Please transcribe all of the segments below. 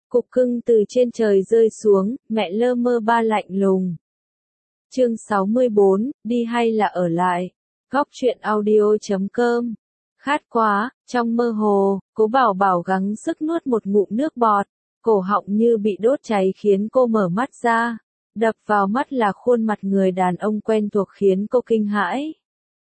Cục cưng từ trên trời rơi xuống, mẹ lơ mơ ba lạnh lùng. Chương 64, đi hay là ở lại? Góc truyện audio.com. Khát quá, trong mơ hồ, Cố Bảo Bảo gắng sức nuốt một ngụm nước bọt, cổ họng như bị đốt cháy khiến cô mở mắt ra. Đập vào mắt là khuôn mặt người đàn ông quen thuộc khiến cô kinh hãi.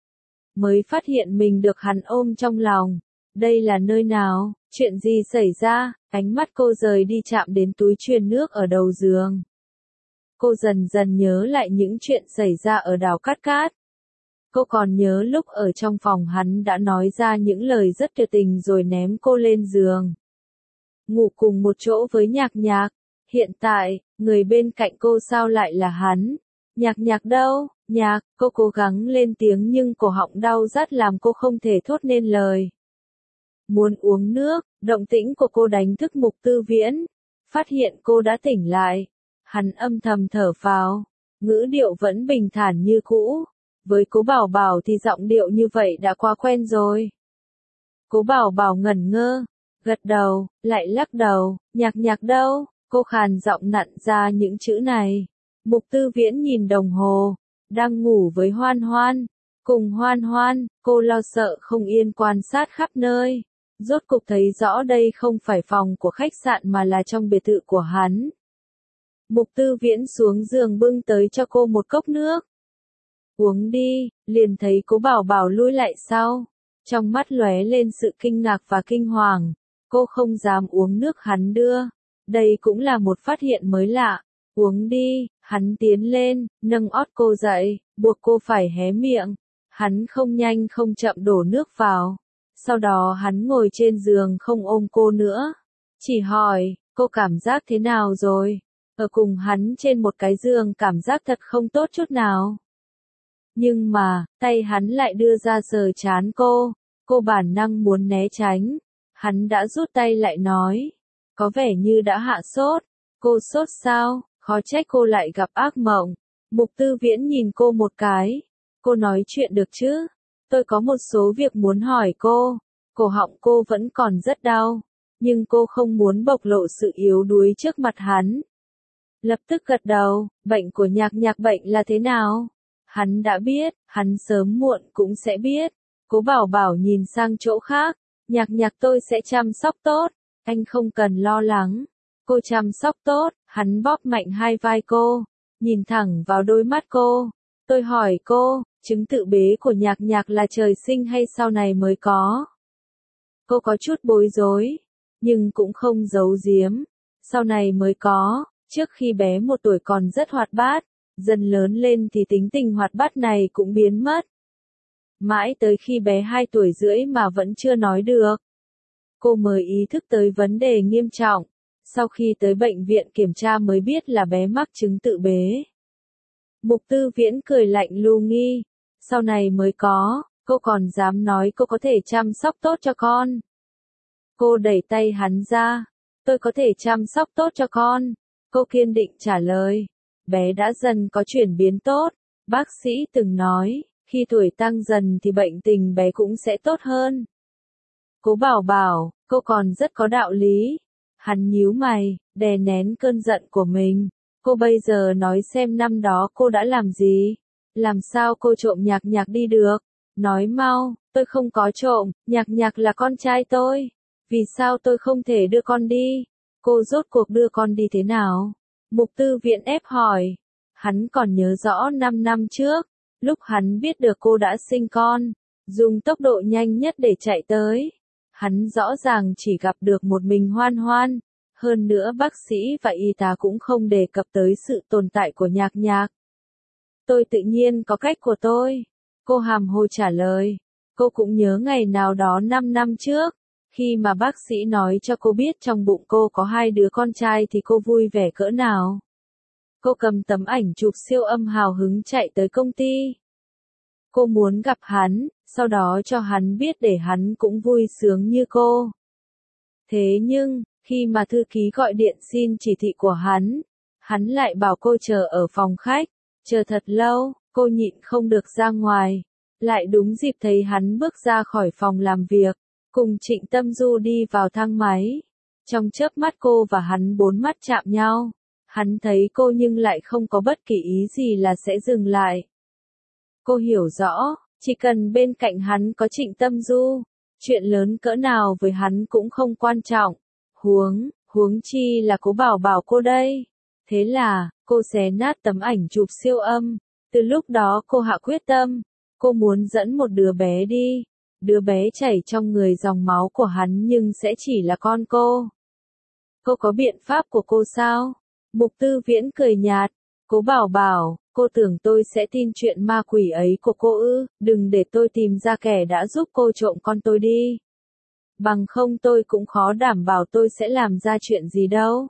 Mới phát hiện mình được hắn ôm trong lòng. Đây là nơi nào? Chuyện gì xảy ra? Ánh mắt cô rời đi chạm đến túi truyền nước ở đầu giường. Cô dần dần nhớ lại những chuyện xảy ra ở đảo Cát Cát. Cô còn nhớ lúc ở trong phòng hắn đã nói ra những lời rất tuyệt tình rồi ném cô lên giường. Ngủ cùng một chỗ với Nhạc Nhạc. Hiện tại, người bên cạnh cô sao lại là hắn? Nhạc Nhạc đâu? Nhạc, cô cố gắng lên tiếng nhưng cổ họng đau rát làm cô không thể thốt nên lời. Muốn uống nước, động tĩnh của cô đánh thức Mục Tư Viễn. Phát hiện cô đã tỉnh lại. Hắn âm thầm thở phào, ngữ điệu vẫn bình thản như cũ. Với Cố Bảo Bảo thì giọng điệu như vậy đã quá quen rồi. Cố Bảo Bảo ngẩn ngơ, gật đầu, lại lắc đầu, Nhạc Nhạc đâu? Cô khàn giọng nặn ra những chữ này. Mục Tư Viễn nhìn đồng hồ, đang ngủ với Hoan Hoan. Cùng Hoan Hoan, cô lo sợ không yên quan sát khắp nơi. Rốt cục thấy rõ đây không phải phòng của khách sạn mà là trong biệt thự của hắn. Mục Tư Viễn xuống giường bưng tới cho cô một cốc nước. Uống đi, liền thấy Cố Bảo Bảo lui lại sau. Trong mắt lóe lên sự kinh ngạc và kinh hoàng. Cô không dám uống nước hắn đưa. Đây cũng là một phát hiện mới lạ. Uống đi, hắn tiến lên, nâng ót cô dậy, buộc cô phải hé miệng. Hắn không nhanh không chậm đổ nước vào. Sau đó hắn ngồi trên giường không ôm cô nữa. Chỉ hỏi, cô cảm giác thế nào rồi? Ở cùng hắn trên một cái giường cảm giác thật không tốt chút nào. Nhưng mà, tay hắn lại đưa ra sờ trán cô bản năng muốn né tránh. Hắn đã rút tay lại nói, có vẻ như đã hạ sốt. Cô sốt sao? Khó trách cô lại gặp ác mộng. Mục Tư Viễn nhìn cô một cái. Cô nói chuyện được chứ? Tôi có một số việc muốn hỏi cô. Cổ họng cô vẫn còn rất đau. Nhưng cô không muốn bộc lộ sự yếu đuối trước mặt hắn. Lập tức gật đầu, bệnh của Nhạc Nhạc bệnh là thế nào? Hắn đã biết, hắn sớm muộn cũng sẽ biết. Cố Bảo Bảo nhìn sang chỗ khác. Nhạc Nhạc tôi sẽ chăm sóc tốt. Anh không cần lo lắng. Cô chăm sóc tốt, hắn bóp mạnh hai vai cô. Nhìn thẳng vào đôi mắt cô. Tôi hỏi cô, chứng tự bế của Nhạc Nhạc là trời sinh hay sau này mới có? Cô có chút bối rối, nhưng cũng không giấu giếm. Sau này mới có, trước khi bé 1 tuổi còn rất hoạt bát, dần lớn lên thì tính tình hoạt bát này cũng biến mất. Mãi tới khi bé 2 tuổi rưỡi mà vẫn chưa nói được. Cô mới ý thức tới vấn đề nghiêm trọng. Sau khi tới bệnh viện kiểm tra mới biết là bé mắc chứng tự bế. Mục Tư Viễn cười lạnh lưu nghi. Sau này mới có, cô còn dám nói cô có thể chăm sóc tốt cho con. Cô đẩy tay hắn ra. Tôi có thể chăm sóc tốt cho con. Cô kiên định trả lời. Bé đã dần có chuyển biến tốt. Bác sĩ từng nói, khi tuổi tăng dần thì bệnh tình bé cũng sẽ tốt hơn. Cố Bảo Bảo, cô còn rất có đạo lý. Hắn nhíu mày, đè nén cơn giận của mình. Cô bây giờ nói xem năm đó cô đã làm gì? Làm sao cô trộm Nhạc Nhạc đi được? Nói mau, tôi không có trộm, Nhạc Nhạc là con trai tôi. Vì sao tôi không thể đưa con đi? Cô rốt cuộc đưa con đi thế nào? Mục Tư Viễn ép hỏi. Hắn còn nhớ rõ 5 năm trước, lúc hắn biết được cô đã sinh con, dùng tốc độ nhanh nhất để chạy tới. Hắn rõ ràng chỉ gặp được một mình Hoan Hoan. Hơn nữa bác sĩ và y tá cũng không đề cập tới sự tồn tại của Nhạc Nhạc. Tôi tự nhiên có cách của tôi. Cô hàm hồ trả lời. Cô cũng nhớ ngày nào đó 5 năm trước. Khi mà bác sĩ nói cho cô biết trong bụng cô có 2 đứa con trai thì cô vui vẻ cỡ nào. Cô cầm tấm ảnh chụp siêu âm hào hứng chạy tới công ty. Cô muốn gặp hắn, sau đó cho hắn biết để hắn cũng vui sướng như cô. Thế nhưng, khi mà thư ký gọi điện xin chỉ thị của hắn lại bảo cô chờ ở phòng khách. Chờ thật lâu, cô nhịn không được ra ngoài. Lại đúng dịp thấy hắn bước ra khỏi phòng làm việc, cùng Trịnh Tâm Du đi vào thang máy. Trong chớp mắt cô và hắn bốn mắt chạm nhau. Hắn thấy cô nhưng lại không có bất kỳ ý gì là sẽ dừng lại. Cô hiểu rõ, chỉ cần bên cạnh hắn có Trịnh Tâm Du, chuyện lớn cỡ nào với hắn cũng không quan trọng. Huống chi là Cố Bảo Bảo cô đây. Thế là, cô xé nát tấm ảnh chụp siêu âm. Từ lúc đó cô hạ quyết tâm, cô muốn dẫn một đứa bé đi. Đứa bé chảy trong người dòng máu của hắn nhưng sẽ chỉ là con cô. Cô có biện pháp của cô sao? Mục Tư Viễn cười nhạt. Cố Bảo Bảo, cô tưởng tôi sẽ tin chuyện ma quỷ ấy của cô ư? Đừng để tôi tìm ra kẻ đã giúp cô trộm con tôi đi. Bằng không tôi cũng khó đảm bảo tôi sẽ làm ra chuyện gì đâu.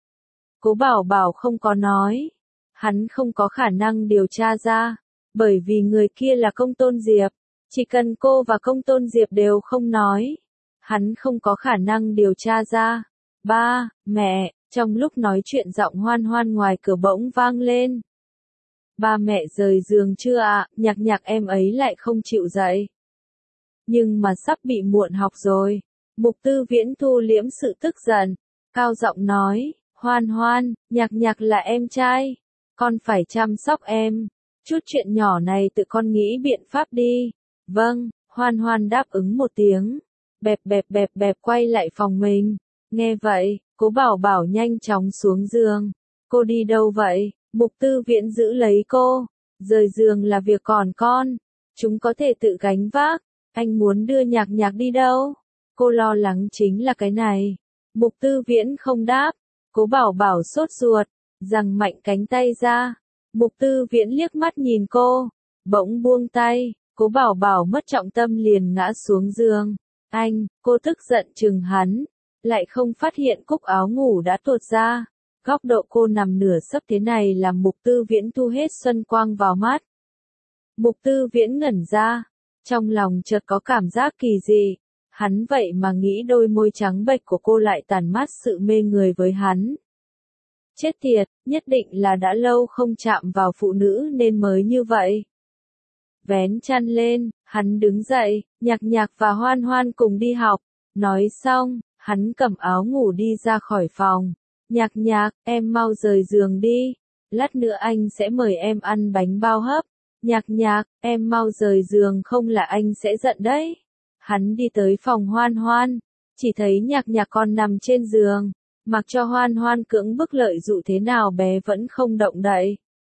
Cố Bảo Bảo không có nói. Hắn không có khả năng điều tra ra. Bởi vì người kia là Công Tôn Diệp. Chỉ cần cô và Công Tôn Diệp đều không nói. Hắn không có khả năng điều tra ra. Ba, mẹ, trong lúc nói chuyện giọng Hoan Hoan ngoài cửa bỗng vang lên. Ba mẹ rời giường chưa ạ? Nhạc Nhạc em ấy lại không chịu dậy. Nhưng mà sắp bị muộn học rồi. Mục Tư Viễn thu liễm sự tức giận. Cao giọng nói, Hoan Hoan, Nhạc Nhạc là em trai. Con phải chăm sóc em. Chút chuyện nhỏ này tự con nghĩ biện pháp đi. Vâng, Hoan Hoan đáp ứng một tiếng. Bẹp quay lại phòng mình. Nghe vậy, Cố Bảo Bảo nhanh chóng xuống giường. Cô đi đâu vậy? Mục Tư Viễn giữ lấy cô. Rời giường là việc còn con. Chúng có thể tự gánh vác. Anh muốn đưa Nhạc Nhạc đi đâu? Cô lo lắng chính là cái này. Mục Tư Viễn không đáp. Cố Bảo Bảo sốt ruột. Giằng mạnh cánh tay ra. Mục Tư Viễn liếc mắt nhìn cô. Bỗng buông tay. Cố Bảo Bảo mất trọng tâm liền ngã xuống giường. Anh, cô tức giận chừng hắn. Lại không phát hiện cúc áo ngủ đã tuột ra. Góc độ cô nằm nửa sấp thế này làm Mục Tư Viễn thu hết xuân quang vào mắt. Mục Tư Viễn ngẩn ra. Trong lòng chợt có cảm giác kỳ dị. Hắn vậy mà nghĩ đôi môi trắng bệch của cô lại tàn mát sự mê người với hắn. Chết tiệt, nhất định là đã lâu không chạm vào phụ nữ nên mới như vậy. Vén chăn lên, hắn đứng dậy, Nhạc Nhạc và Hoan Hoan cùng đi học. Nói xong, hắn cầm áo ngủ đi ra khỏi phòng. Nhạc Nhạc, em mau rời giường đi. Lát nữa anh sẽ mời em ăn bánh bao hấp. Nhạc Nhạc, em mau rời giường không là anh sẽ giận đấy. Hắn đi tới phòng Hoan Hoan. Chỉ thấy Nhạc Nhạc còn nằm trên giường. Mặc cho Hoan Hoan cưỡng bức lợi dụ thế nào bé vẫn không động đậy.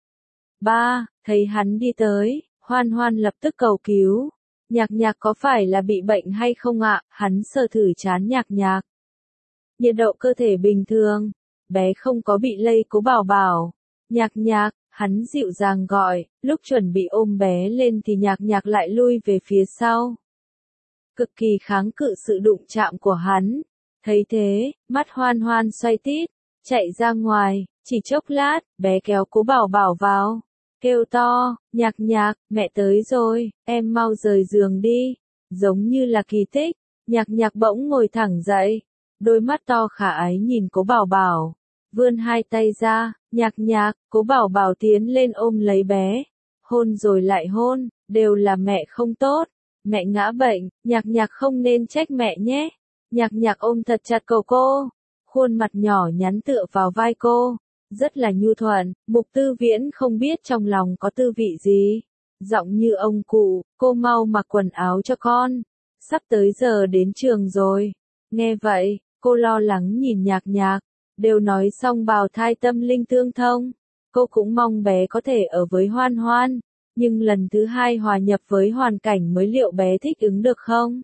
Ba, thấy hắn đi tới, Hoan Hoan lập tức cầu cứu. Nhạc Nhạc có phải là bị bệnh hay không ạ? Hắn sờ thử trán Nhạc Nhạc. Nhiệt độ cơ thể bình thường, bé không có bị lây. Cố Bảo Bảo. Nhạc Nhạc, hắn dịu dàng gọi, lúc chuẩn bị ôm bé lên thì Nhạc Nhạc lại lui về phía sau. Cực kỳ kháng cự sự đụng chạm của hắn. Thấy thế, mắt Hoan Hoan xoay tít, chạy ra ngoài, chỉ chốc lát, bé kéo Cố Bảo Bảo vào. Kêu to, Nhạc Nhạc, mẹ tới rồi, em mau rời giường đi. Giống như là kỳ tích, Nhạc Nhạc bỗng ngồi thẳng dậy. Đôi mắt to khả ái nhìn Cố Bảo Bảo. Vươn hai tay ra, Nhạc Nhạc, Cố Bảo Bảo tiến lên ôm lấy bé. Hôn rồi lại hôn, đều là mẹ không tốt. Mẹ ngã bệnh, Nhạc Nhạc không nên trách mẹ nhé. Nhạc Nhạc ôm thật chặt cầu cô. Khuôn mặt nhỏ nhắn tựa vào vai cô. Rất là nhu thuận, Mục Tư Viễn không biết trong lòng có tư vị gì. Giọng như ông cụ, cô mau mặc quần áo cho con. Sắp tới giờ đến trường rồi. Nghe vậy, cô lo lắng nhìn Nhạc Nhạc. Đều nói xong bào thai tâm linh tương thông. Cô cũng mong bé có thể ở với Hoan Hoan. Nhưng lần thứ hai hòa nhập với hoàn cảnh mới liệu bé thích ứng được không?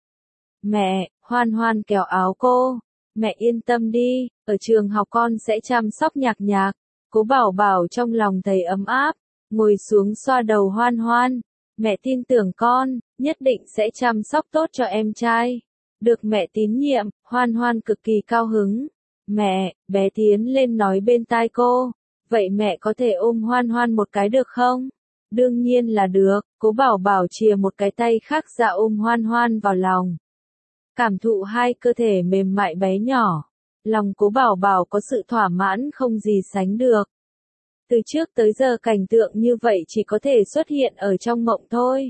Mẹ, Hoan Hoan kéo áo cô. Mẹ yên tâm đi, ở trường học con sẽ chăm sóc Nhạc Nhạc. Cố Bảo Bảo trong lòng thấy ấm áp, ngồi xuống xoa đầu Hoan Hoan. Mẹ tin tưởng con, nhất định sẽ chăm sóc tốt cho em trai. Được mẹ tín nhiệm, Hoan Hoan cực kỳ cao hứng. Mẹ, bé tiến lên nói bên tai cô. Vậy mẹ có thể ôm Hoan Hoan một cái được không? Đương nhiên là được, Cố Bảo Bảo chìa một cái tay khác ra ôm Hoan Hoan vào lòng. Cảm thụ hai cơ thể mềm mại bé nhỏ. Lòng Cố Bảo Bảo có sự thỏa mãn không gì sánh được. Từ trước tới giờ cảnh tượng như vậy chỉ có thể xuất hiện ở trong mộng thôi.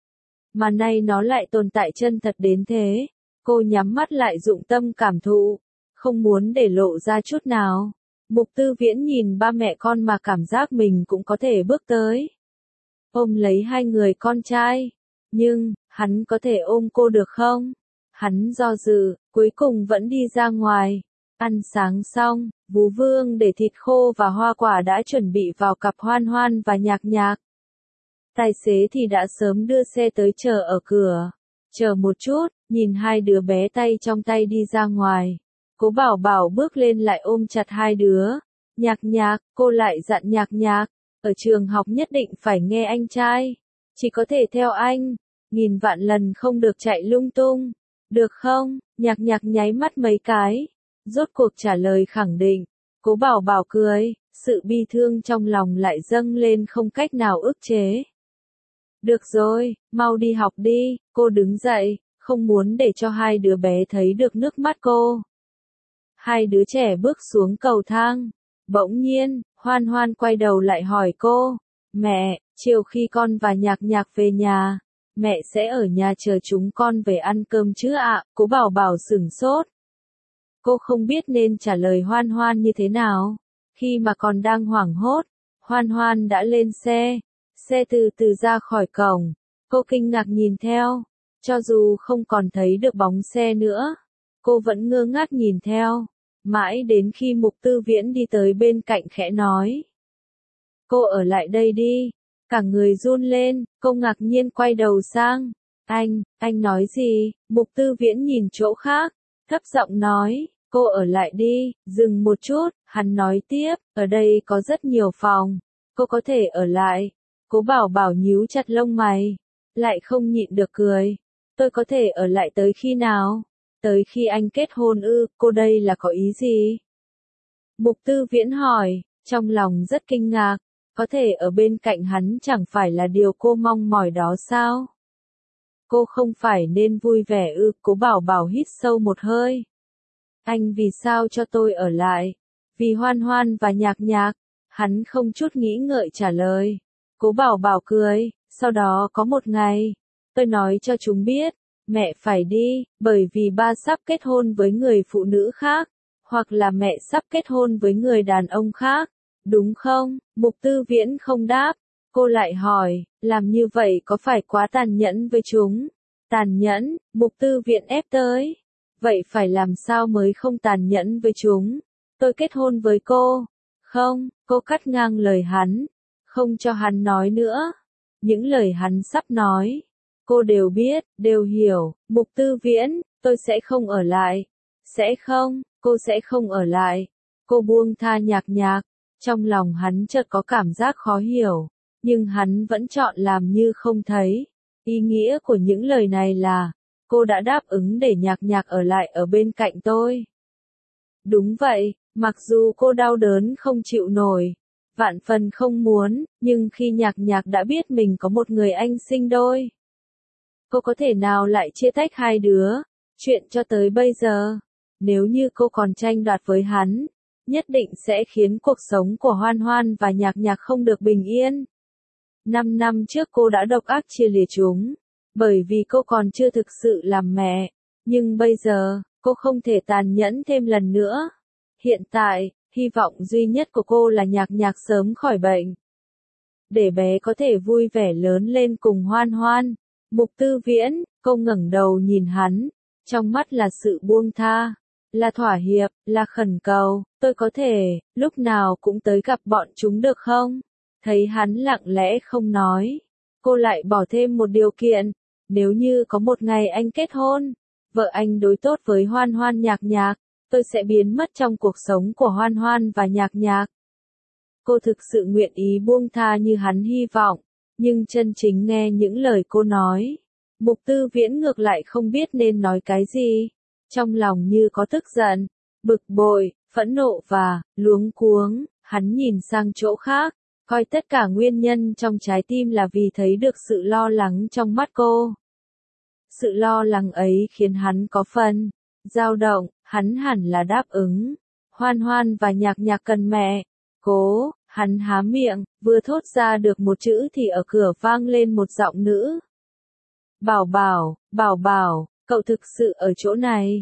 Mà nay nó lại tồn tại chân thật đến thế. Cô nhắm mắt lại dụng tâm cảm thụ. không muốn để lộ ra chút nào. Mục Tư Viễn nhìn ba mẹ con mà cảm giác mình cũng có thể bước tới. Ôm lấy hai người con trai. Nhưng, hắn có thể ôm cô được không? Hắn do dự, cuối cùng vẫn đi ra ngoài. Ăn sáng xong, Vú Vương để thịt khô và hoa quả đã chuẩn bị vào cặp Hoan Hoan và Nhạc Nhạc. Tài xế thì đã sớm đưa xe tới chờ ở cửa. Chờ một chút, nhìn hai đứa bé tay trong tay đi ra ngoài. Cố Bảo Bảo bước lên lại ôm chặt hai đứa. Nhạc Nhạc, cô lại dặn Nhạc Nhạc, ở trường học nhất định phải nghe anh trai. Chỉ có thể theo anh, nghìn vạn lần không được chạy lung tung. Được không? Nhạc Nhạc nháy mắt mấy cái. Rốt cuộc trả lời khẳng định. Cố Bảo Bảo cười, sự bi thương trong lòng lại dâng lên không cách nào ức chế. Được rồi, mau đi học đi, cô đứng dậy, không muốn để cho hai đứa bé thấy được nước mắt cô. Hai đứa trẻ bước xuống cầu thang. Bỗng nhiên, Hoan Hoan quay đầu lại hỏi cô. Mẹ, chiều khi con và Nhạc Nhạc về nhà, mẹ sẽ ở nhà chờ chúng con về ăn cơm chứ ạ? Cố Bảo Bảo sửng sốt. Cô không biết nên trả lời Hoan Hoan như thế nào. Khi mà còn đang hoảng hốt, Hoan Hoan đã lên xe. Xe từ từ ra khỏi cổng. Cô kinh ngạc nhìn theo. Cho dù không còn thấy được bóng xe nữa, cô vẫn ngơ ngác nhìn theo. Mãi đến khi Mục Tư Viễn đi tới bên cạnh khẽ nói. Cô ở lại đây đi. Cả người run lên, cô ngạc nhiên quay đầu sang. Anh nói gì? Mục Tư Viễn nhìn chỗ khác, thấp giọng nói. Cô ở lại đi. Dừng một chút, hắn nói tiếp, ở đây có rất nhiều phòng. Cô có thể ở lại. Cố Bảo Bảo nhíu chặt lông mày, lại không nhịn được cười. Tôi có thể ở lại tới khi nào? Tới khi anh kết hôn ư? Cô đây là có ý gì? Mục Tư Viễn hỏi, trong lòng rất kinh ngạc. Có thể ở bên cạnh hắn chẳng phải là điều cô mong mỏi đó sao? Cô không phải nên vui vẻ ư? Cố Bảo Bảo hít sâu một hơi. Anh vì sao cho tôi ở lại? Vì Hoan Hoan và Nhạc Nhạc. Hắn không chút nghĩ ngợi trả lời. Cố Bảo Bảo cười, sau đó có một ngày, tôi nói cho chúng biết, mẹ phải đi, bởi vì ba sắp kết hôn với người phụ nữ khác, hoặc là mẹ sắp kết hôn với người đàn ông khác, đúng không? Mục Tư Viễn không đáp, cô lại hỏi, làm như vậy có phải quá tàn nhẫn với chúng? Tàn nhẫn, Mục Tư Viễn ép tới. Vậy phải làm sao mới không tàn nhẫn với chúng? Tôi kết hôn với cô. Không, cô cắt ngang lời hắn. Không cho hắn nói nữa. Những lời hắn sắp nói, cô đều biết, đều hiểu. Mục Tư Viễn, tôi sẽ không ở lại. Sẽ không, cô sẽ không ở lại. Cô buông tha Nhạc Nhạc. Trong lòng hắn chợt có cảm giác khó hiểu, nhưng hắn vẫn chọn làm như không thấy. Ý nghĩa của những lời này là, cô đã đáp ứng để Nhạc Nhạc ở lại ở bên cạnh tôi. Đúng vậy, mặc dù cô đau đớn không chịu nổi, vạn phần không muốn, nhưng khi Nhạc Nhạc đã biết mình có một người anh sinh đôi, cô có thể nào lại chia tách hai đứa? Chuyện cho tới bây giờ, nếu như cô còn tranh đoạt với hắn, nhất định sẽ khiến cuộc sống của Hoan Hoan và Nhạc Nhạc không được bình yên. 5 năm trước cô đã độc ác chia lìa chúng, bởi vì cô còn chưa thực sự làm mẹ, nhưng bây giờ, cô không thể tàn nhẫn thêm lần nữa. Hiện tại, hy vọng duy nhất của cô là Nhạc Nhạc sớm khỏi bệnh, để bé có thể vui vẻ lớn lên cùng Hoan Hoan. Mục Tư Viễn, cô ngẩng đầu nhìn hắn, trong mắt là sự buông tha, là thỏa hiệp, là khẩn cầu, tôi có thể, lúc nào cũng tới gặp bọn chúng được không? Thấy hắn lặng lẽ không nói, cô lại bỏ thêm một điều kiện, nếu như có một ngày anh kết hôn, vợ anh đối tốt với Hoan Hoan Nhạc Nhạc, tôi sẽ biến mất trong cuộc sống của Hoan Hoan và Nhạc Nhạc. Cô thực sự nguyện ý buông tha như hắn hy vọng, nhưng chân chính nghe những lời cô nói, Mục Tư Viễn ngược lại không biết nên nói cái gì, trong lòng như có tức giận, bực bội, phẫn nộ và luống cuống, hắn nhìn sang chỗ khác, coi tất cả nguyên nhân trong trái tim là vì thấy được sự lo lắng trong mắt cô. Sự lo lắng ấy khiến hắn có phần dao động, hắn hẳn là đáp ứng. Hoan Hoan và Nhạc Nhạc cần mẹ. Cố, hắn há miệng, vừa thốt ra được một chữ thì ở cửa vang lên một giọng nữ. Bảo Bảo, Bảo Bảo, cậu thực sự ở chỗ này.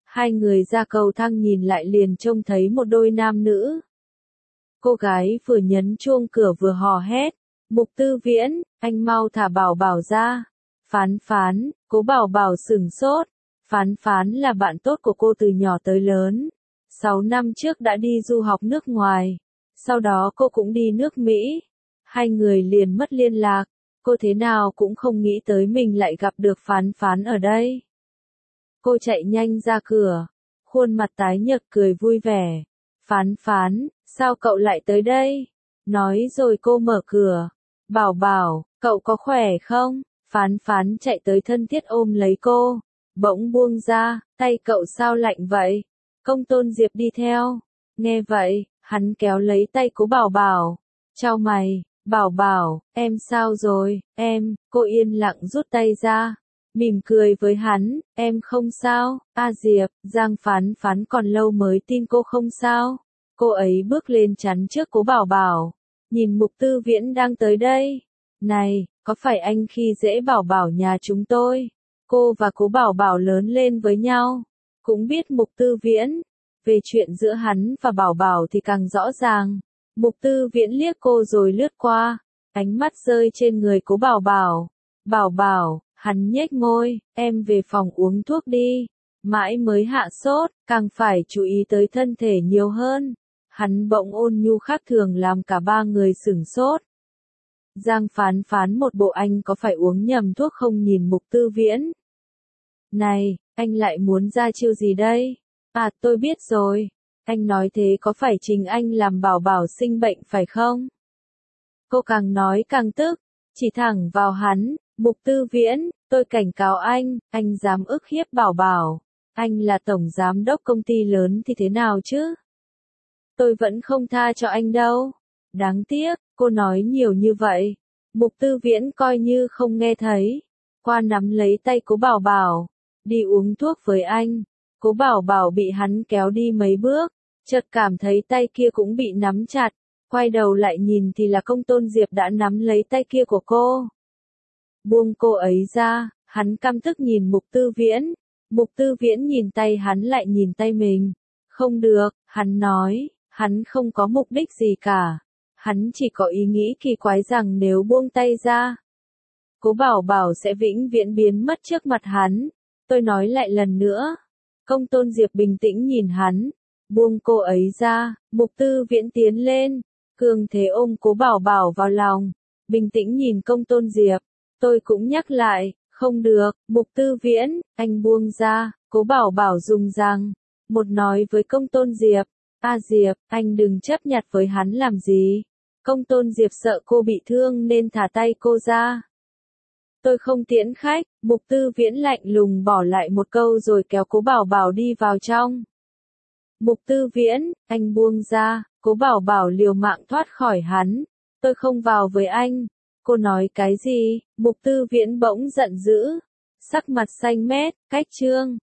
Hai người ra cầu thang nhìn lại liền trông thấy một đôi nam nữ. Cô gái vừa nhấn chuông cửa vừa hò hét, Mục Tư Viễn, anh mau thả Bảo Bảo ra. Phán Phán, Cố Bảo Bảo sửng sốt. Phán Phán là bạn tốt của cô từ nhỏ tới lớn. 6 năm trước đã đi du học nước ngoài. Sau đó cô cũng đi nước Mỹ. Hai người liền mất liên lạc. Cô thế nào cũng không nghĩ tới mình lại gặp được Phán Phán ở đây. Cô chạy nhanh ra cửa. Khuôn mặt tái nhợt cười vui vẻ. Phán Phán, sao cậu lại tới đây? Nói rồi cô mở cửa. Bảo Bảo, cậu có khỏe không? Phán Phán chạy tới thân thiết ôm lấy cô. Bỗng buông ra, tay cậu sao lạnh vậy? Công Tôn Diệp đi theo. Nghe vậy, hắn kéo lấy tay Cố Bảo Bảo. Chau mày, Bảo Bảo, em sao rồi, em, cô yên lặng rút tay ra. Mỉm cười với hắn, em không sao, Diệp, Giang Phán Phán còn lâu mới tin cô không sao. Cô ấy bước lên chắn trước Cố Bảo Bảo. Nhìn Mục Tư Viễn đang tới đây. Này, có phải anh khi dễ Bảo Bảo nhà chúng tôi? Cô và Cố Bảo Bảo lớn lên với nhau. Cũng biết Mục Tư Viễn. Về chuyện giữa hắn và Bảo Bảo thì càng rõ ràng. Mục Tư Viễn liếc cô rồi lướt qua. Ánh mắt rơi trên người Cố Bảo Bảo. Bảo Bảo, hắn nhếch môi, em về phòng uống thuốc đi. Mãi mới hạ sốt, càng phải chú ý tới thân thể nhiều hơn. Hắn bỗng ôn nhu khác thường làm cả ba người sửng sốt. Giang Phán Phán một bộ anh có phải uống nhầm thuốc không nhìn Mục Tư Viễn. Này, anh lại muốn ra chiêu gì đây? Tôi biết rồi. Anh nói thế có phải chính anh làm Bảo Bảo sinh bệnh phải không? Cô càng nói càng tức, chỉ thẳng vào hắn. Mục Tư Viễn, tôi cảnh cáo anh dám ức hiếp Bảo Bảo. Anh là tổng giám đốc công ty lớn thì thế nào chứ? Tôi vẫn không tha cho anh đâu. Đáng tiếc, cô nói nhiều như vậy. Mục Tư Viễn coi như không nghe thấy. Qua nắm lấy tay Cố Bảo Bảo. Đi uống thuốc với anh. Cố Bảo Bảo bị hắn kéo đi mấy bước. Chợt cảm thấy tay kia cũng bị nắm chặt. Quay đầu lại nhìn thì là Công Tôn Diệp đã nắm lấy tay kia của cô. Buông cô ấy ra, hắn căm tức nhìn Mục Tư Viễn. Mục Tư Viễn nhìn tay hắn lại nhìn tay mình. Không được, hắn nói, hắn không có mục đích gì cả. Hắn chỉ có ý nghĩ kỳ quái rằng nếu buông tay ra, Cố Bảo Bảo sẽ vĩnh viễn biến mất trước mặt hắn. Tôi nói lại lần nữa. Công Tôn Diệp bình tĩnh nhìn hắn. Buông cô ấy ra, Mục Tư Viễn tiến lên. Cường thế ôm Cố Bảo Bảo vào lòng. Bình tĩnh nhìn Công Tôn Diệp. Tôi cũng nhắc lại, không được, Mục Tư Viễn, anh buông ra. Cố Bảo Bảo dùng răng. Một nói với Công Tôn Diệp. Diệp, anh đừng chấp nhặt với hắn làm gì. Công Tôn Diệp sợ cô bị thương nên thả tay cô ra. Tôi không tiễn khách, Mục Tư Viễn lạnh lùng bỏ lại một câu rồi kéo Cố Bảo Bảo đi vào trong. Mục Tư Viễn, anh buông ra, Cố Bảo Bảo liều mạng thoát khỏi hắn. Tôi không vào với anh. Cô nói cái gì? Mục Tư Viễn bỗng giận dữ. Sắc mặt xanh mét, cách chương.